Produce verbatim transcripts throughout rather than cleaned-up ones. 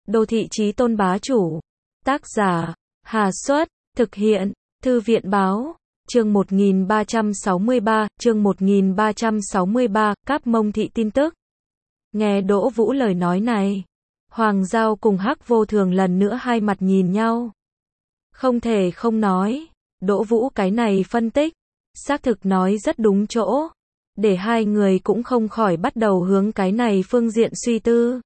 Đô thị chí tôn bá chủ. Tác giả, Hà Xuất, thực hiện, Thư viện Báo, chương một nghìn ba trăm sáu mươi ba, chương một nghìn ba trăm sáu mươi ba, Cáp Mông Thị tin tức. Nghe Đỗ Vũ lời nói này, Hoàng Giao cùng Hắc Vô Thường lần nữa hai mặt nhìn nhau. Không thể không nói, Đỗ Vũ cái này phân tích, xác thực nói rất đúng chỗ, để hai người cũng không khỏi bắt đầu hướng cái này phương diện suy tư.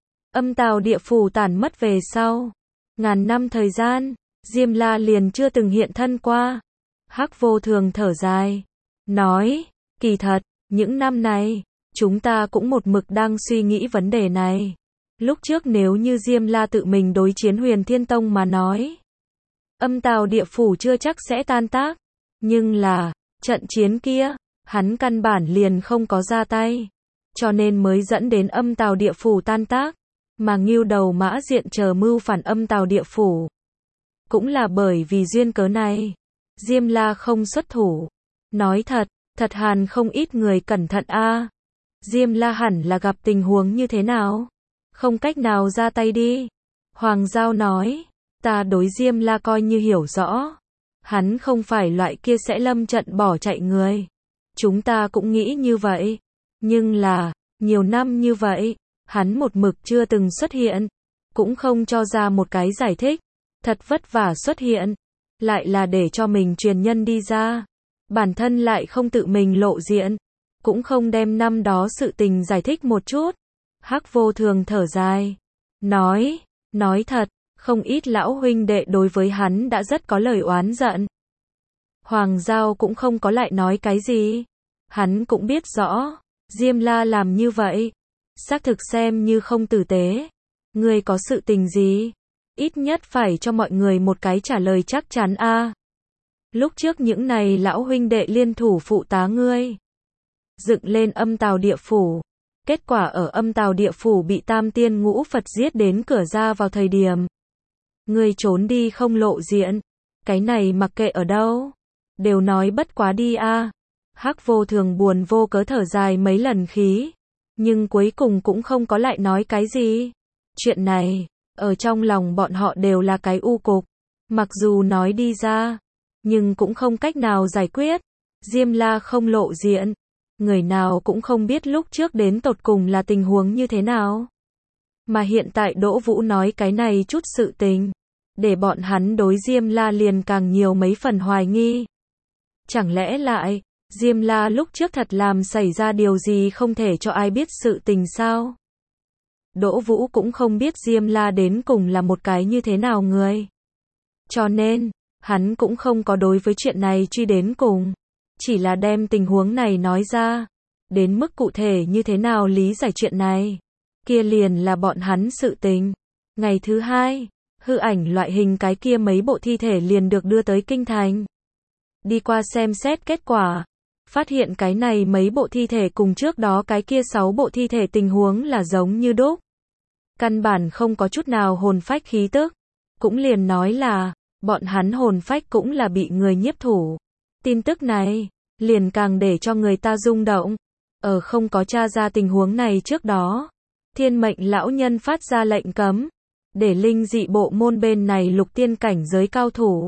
Âm Tào địa phủ tản mất về sau, ngàn năm thời gian, Diêm La liền chưa từng hiện thân qua. Hắc Vô Thường thở dài, nói, kỳ thật, những năm này, chúng ta cũng một mực đang suy nghĩ vấn đề này. Lúc trước nếu như Diêm La tự mình đối chiến Huyền Thiên Tông mà nói, Âm Tào địa phủ chưa chắc sẽ tan tác, nhưng là, trận chiến kia, hắn căn bản liền không có ra tay, cho nên mới dẫn đến Âm Tào địa phủ tan tác, mà Ngưu Đầu Mã Diện chờ mưu phản Âm Tào địa phủ. Cũng là bởi vì duyên cớ này, Diêm La không xuất thủ. Nói thật, thật hàn không ít người cẩn thận a. À. Diêm La hẳn là gặp tình huống như thế nào? Không cách nào ra tay đi. Hoàng Giao nói, ta đối Diêm La coi như hiểu rõ. Hắn không phải loại kia sẽ lâm trận bỏ chạy người. Chúng ta cũng nghĩ như vậy. Nhưng là, nhiều năm như vậy, hắn một mực chưa từng xuất hiện. Cũng không cho ra một cái giải thích. Thật vất vả xuất hiện. Lại là để cho mình truyền nhân đi ra. Bản thân lại không tự mình lộ diện. Cũng không đem năm đó sự tình giải thích một chút. Hắc Vô Thường thở dài. Nói, nói thật, không ít lão huynh đệ đối với hắn đã rất có lời oán giận. Hoàng Giao cũng không có lại nói cái gì. Hắn cũng biết rõ, Diêm La làm như vậy, xác thực xem như không tử tế. Ngươi có sự tình gì? Ít nhất phải cho mọi người một cái trả lời chắc chắn a. À. Lúc trước những này lão huynh đệ liên thủ phụ tá ngươi, dựng lên Âm Tào địa phủ. Kết quả ở Âm Tào địa phủ bị Tam Tiên Ngũ Phật giết đến cửa ra vào thời điểm. Ngươi trốn đi không lộ diện. Cái này mặc kệ ở đâu. Đều nói bất quá đi a. À. Hắc Vô Thường buồn vô cớ thở dài mấy lần khí. Nhưng cuối cùng cũng không có lại nói cái gì. Chuyện này, ở trong lòng bọn họ đều là cái u cục. Mặc dù nói đi ra, nhưng cũng không cách nào giải quyết. Diêm La không lộ diện. Người nào cũng không biết lúc trước đến tột cùng là tình huống như thế nào. Mà hiện tại Đỗ Vũ nói cái này chút sự tình, để bọn hắn đối Diêm La liền càng nhiều mấy phần hoài nghi. Chẳng lẽ lại, Diêm La lúc trước thật làm xảy ra điều gì không thể cho ai biết sự tình sao? Đỗ Vũ cũng không biết Diêm La đến cùng là một cái như thế nào người. Cho nên, hắn cũng không có đối với chuyện này truy đến cùng. Chỉ là đem tình huống này nói ra. Đến mức cụ thể như thế nào lý giải chuyện này. Kia liền là bọn hắn sự tình. Ngày thứ hai, hư ảnh loại hình cái kia mấy bộ thi thể liền được đưa tới kinh thành. Đi qua xem xét kết quả. Phát hiện cái này mấy bộ thi thể cùng trước đó cái kia sáu bộ thi thể tình huống là giống như đúc. Căn bản không có chút nào hồn phách khí tức. Cũng liền nói là, bọn hắn hồn phách cũng là bị người nhiếp thủ. Tin tức này, liền càng để cho người ta rung động. Ở không có tra ra tình huống này trước đó, Thiên Mệnh lão nhân phát ra lệnh cấm, để linh dị bộ môn bên này lục tiên cảnh giới cao thủ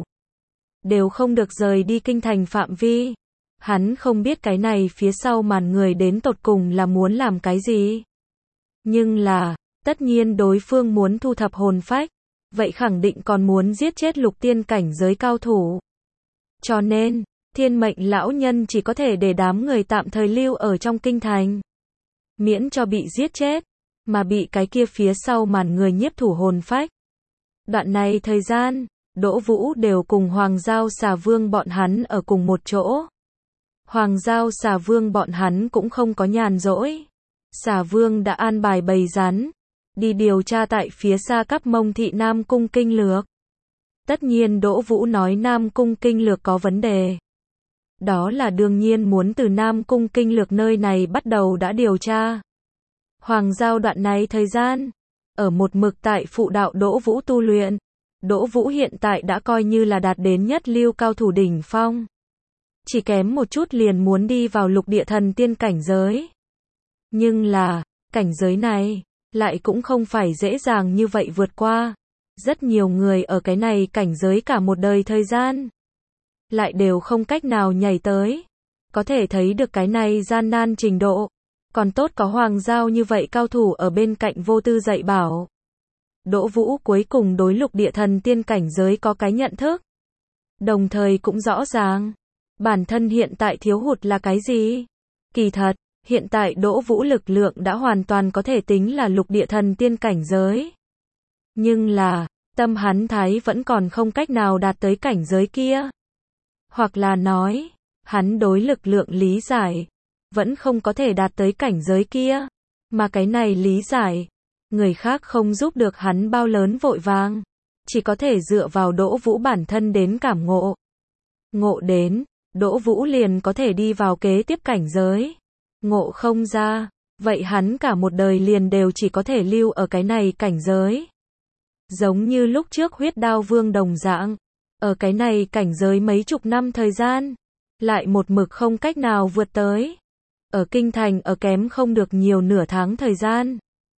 đều không được rời đi kinh thành phạm vi. Hắn không biết cái này phía sau màn người đến tột cùng là muốn làm cái gì. Nhưng là, tất nhiên đối phương muốn thu thập hồn phách, vậy khẳng định còn muốn giết chết lục tiên cảnh giới cao thủ. Cho nên, Thiên Mệnh lão nhân chỉ có thể để đám người tạm thời lưu ở trong kinh thành. Miễn cho bị giết chết, mà bị cái kia phía sau màn người nhiếp thủ hồn phách. Đoạn này thời gian, Đỗ Vũ đều cùng Hoàng Giao Xà Vương bọn hắn ở cùng một chỗ. Hoàng Giao Xà Vương bọn hắn cũng không có nhàn rỗi. Xà Vương đã an bài bầy rắn, đi điều tra tại phía xa Cáp Mông Thị Nam Cung Kinh Lược. Tất nhiên Đỗ Vũ nói Nam Cung Kinh Lược có vấn đề. Đó là đương nhiên muốn từ Nam Cung Kinh Lược nơi này bắt đầu đã điều tra. Hoàng Giao đoạn này thời gian, ở một mực tại phụ đạo Đỗ Vũ tu luyện. Đỗ Vũ hiện tại đã coi như là đạt đến nhất lưu cao thủ đỉnh phong. Chỉ kém một chút liền muốn đi vào lục địa thần tiên cảnh giới. Nhưng là, cảnh giới này, lại cũng không phải dễ dàng như vậy vượt qua. Rất nhiều người ở cái này cảnh giới cả một đời thời gian, lại đều không cách nào nhảy tới. Có thể thấy được cái này gian nan trình độ. Còn tốt có Hoàng Giao như vậy cao thủ ở bên cạnh vô tư dạy bảo. Đỗ Vũ cuối cùng đối lục địa thần tiên cảnh giới có cái nhận thức. Đồng thời cũng rõ ràng, bản thân hiện tại thiếu hụt là cái gì? Kỳ thật, hiện tại Đỗ Vũ lực lượng đã hoàn toàn có thể tính là lục địa thần tiên cảnh giới. Nhưng là, tâm hắn thái vẫn còn không cách nào đạt tới cảnh giới kia. Hoặc là nói, hắn đối lực lượng lý giải, vẫn không có thể đạt tới cảnh giới kia. Mà cái này lý giải, người khác không giúp được hắn bao lớn vội vàng. Chỉ có thể dựa vào Đỗ Vũ bản thân đến cảm ngộ. Ngộ đến, Đỗ Vũ liền có thể đi vào kế tiếp cảnh giới. Ngộ không ra, vậy hắn cả một đời liền đều chỉ có thể lưu ở cái này cảnh giới. Giống như lúc trước Huyết Đao Vương đồng dạng, ở cái này cảnh giới mấy chục năm thời gian, lại một mực không cách nào vượt tới. Ở kinh thành ở kém không được nhiều nửa tháng thời gian.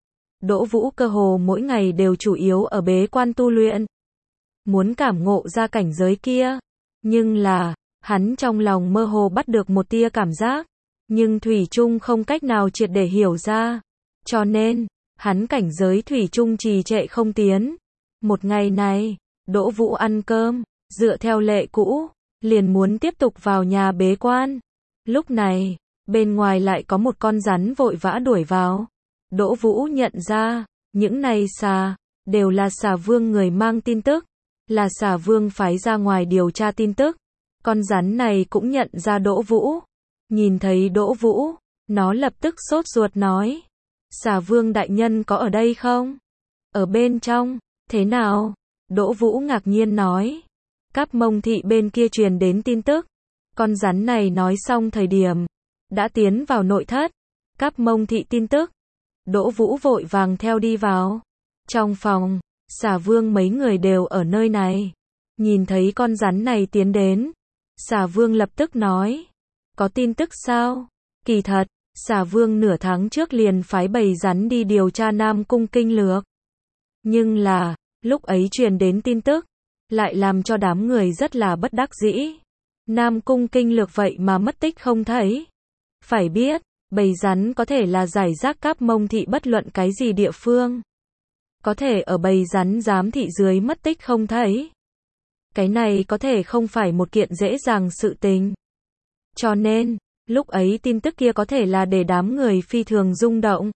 Đỗ Vũ cơ hồ mỗi ngày đều chủ yếu ở bế quan tu luyện. Muốn cảm ngộ ra cảnh giới kia. Nhưng là, hắn trong lòng mơ hồ bắt được một tia cảm giác. Nhưng Thủy chung không cách nào triệt để hiểu ra. Cho nên, hắn cảnh giới Thủy chung trì trệ không tiến. Một ngày này, Đỗ Vũ ăn cơm, dựa theo lệ cũ, liền muốn tiếp tục vào nhà bế quan. Lúc này, bên ngoài lại có một con rắn vội vã đuổi vào. Đỗ Vũ nhận ra, những này xà, đều là xà vương người mang tin tức, là xà vương phái ra ngoài điều tra tin tức. Con rắn này cũng nhận ra Đỗ Vũ. Nhìn thấy Đỗ Vũ, nó lập tức sốt ruột nói. Xà vương đại nhân có ở đây không? Ở bên trong, thế nào? Đỗ Vũ ngạc nhiên nói. Cáp Mông Thị bên kia truyền đến tin tức. Con rắn này nói xong thời điểm, đã tiến vào nội thất. Cáp Mông Thị tin tức. Đỗ Vũ vội vàng theo đi vào. Trong phòng, xà vương mấy người đều ở nơi này. Nhìn thấy con rắn này tiến đến. Xà vương lập tức nói. Có tin tức sao? Kỳ thật, xà vương nửa tháng trước liền phái bầy rắn đi điều tra Nam Cung Kinh Lược. Nhưng là, lúc ấy truyền đến tin tức, lại làm cho đám người rất là bất đắc dĩ. Nam Cung Kinh Lược vậy mà mất tích không thấy. Phải biết, bầy rắn có thể là giải rác Cáp Mông Thị bất luận cái gì địa phương. Có thể ở bầy rắn giám thị dưới mất tích không thấy. Cái này có thể không phải một kiện dễ dàng sự tình. Cho nên, lúc ấy tin tức kia có thể là để đám người phi thường rung động.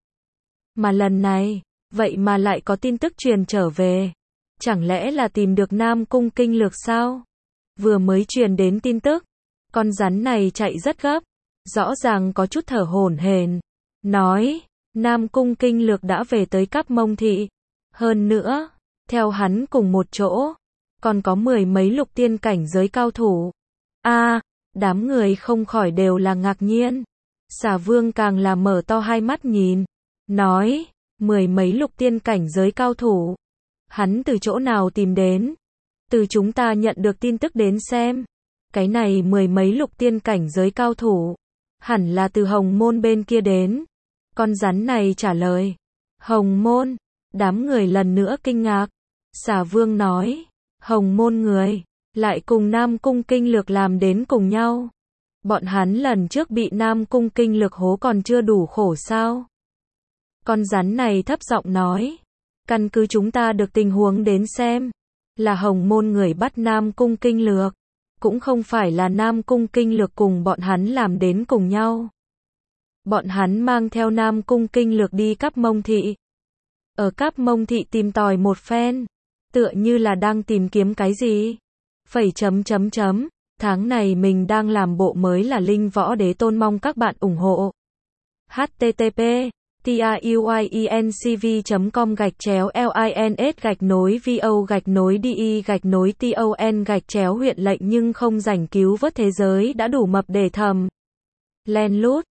Mà lần này, vậy mà lại có tin tức truyền trở về. Chẳng lẽ là tìm được Nam Cung Kinh Lược sao? Vừa mới truyền đến tin tức, con rắn này chạy rất gấp, rõ ràng có chút thở hổn hển, nói, Nam Cung Kinh Lược đã về tới Cáp Mông Thị. Hơn nữa, theo hắn cùng một chỗ, còn có mười mấy lục tiên cảnh giới cao thủ. A, à, đám người không khỏi đều là ngạc nhiên. Xà vương càng là mở to hai mắt nhìn, nói, mười mấy lục tiên cảnh giới cao thủ. Hắn từ chỗ nào tìm đến? Từ chúng ta nhận được tin tức đến xem. Cái này mười mấy lục tiên cảnh giới cao thủ. Hẳn là từ Hồng Môn bên kia đến. Con rắn này trả lời. Hồng Môn. Đám người lần nữa kinh ngạc. Xà vương nói. Hồng Môn người. Lại cùng Nam Cung Kinh Lược làm đến cùng nhau. Bọn hắn lần trước bị Nam Cung Kinh Lược hố còn chưa đủ khổ sao? Con rắn này thấp giọng nói. Căn cứ chúng ta được tình huống đến xem. Là Hồng Môn người bắt Nam Cung Kinh Lược. Cũng không phải là Nam Cung Kinh Lược cùng bọn hắn làm đến cùng nhau. Bọn hắn mang theo Nam Cung Kinh Lược đi Cáp Mông Thị. Ở Cáp Mông Thị tìm tòi một phen. Tựa như là đang tìm kiếm cái gì? Phẩy chấm chấm chấm. Tháng này mình đang làm bộ mới là Linh Võ Đế Tôn, mong các bạn ủng hộ. H T T P TIUIENCV chấm com gạch chéo LINS gạch nối VO gạch nối DI gạch nối TON gạch chéo huyện lệnh nhưng không rảnh cứu vớt thế giới đã đủ mập để thầm. Len lút.